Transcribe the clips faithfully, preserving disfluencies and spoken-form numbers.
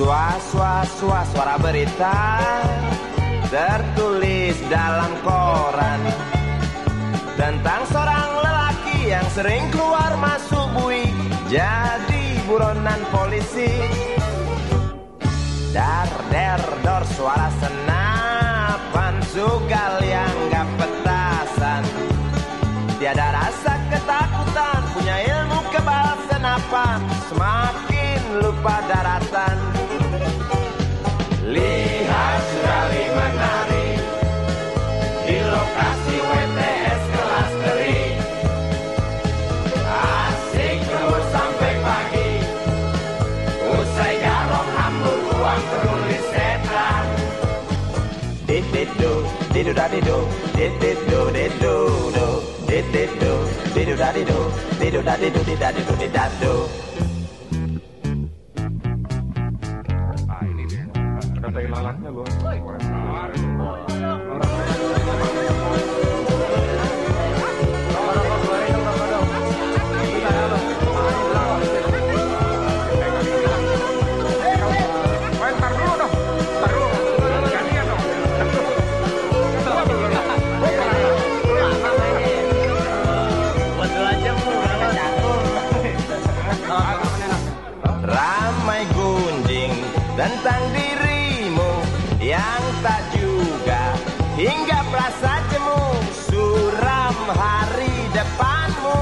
Swa-swa-swa suara berita tertulis dalam koran tentang seorang lelaki yang sering keluar masuk bui jadi buronan polisi. Dar der dor suara senapan sugal yang gak petasan. Tiada rasa ketakutan, punya ilmu kebal senapan, semakin lupa daratan. Lihat sekali menari di lokasi W T S kelas teri. Asik terus sampai pagi, usai garong hambur uang penulis setan. Dididu, didu dadidu, dididu didu do, dididu, didu dadidu, didu dadidu didadidu didadu. Katain lalaknya loh. Ramai gunjing tentang dirimu yang tak juga hingga merasa jemu, suram hari depanmu.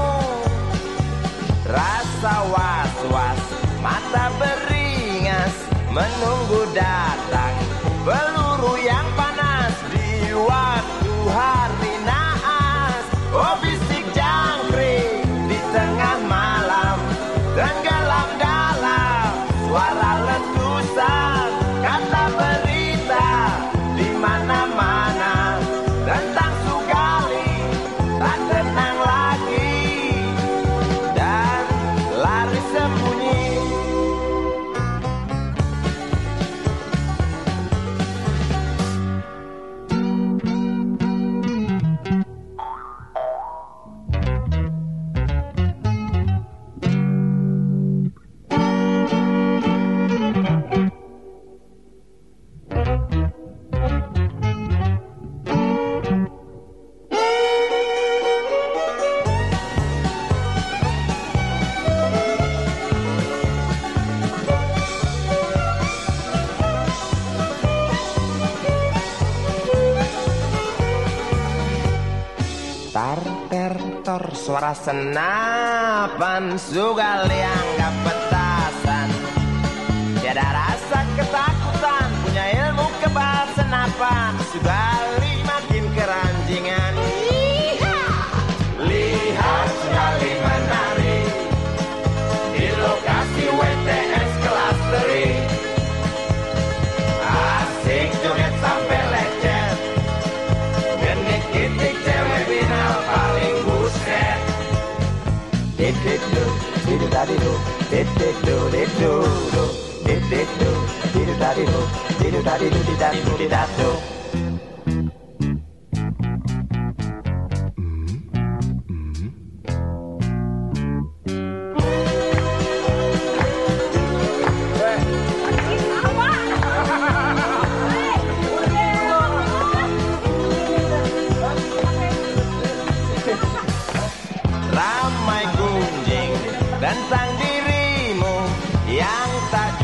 Rasa was-was, mata beringas menunggu datang peluru yang panas di waktu hari naas. Oh bisik jangkrik di tengah malam, tenggelam dalam suara letusan. Kata berita di mana-mana tentang Sugali tak tenang lagi dan lari sembunyi. Tar ter tor suara senapan sugal yang gak petasan. Tiada rasa ketakutan, punya ilmu kebal senapan, Sugali makin keranjingan. Lihat Sugali menari di lokasi W T S kelas teri. Asik joget sampai lecet, genik-genik cewek binal paling buset. Dididu, didu dadidu, dididu didu do, dididu, didu dadidu, didu dadidu didadidu didadu. Ramai gunjing tentang dirimu yang tak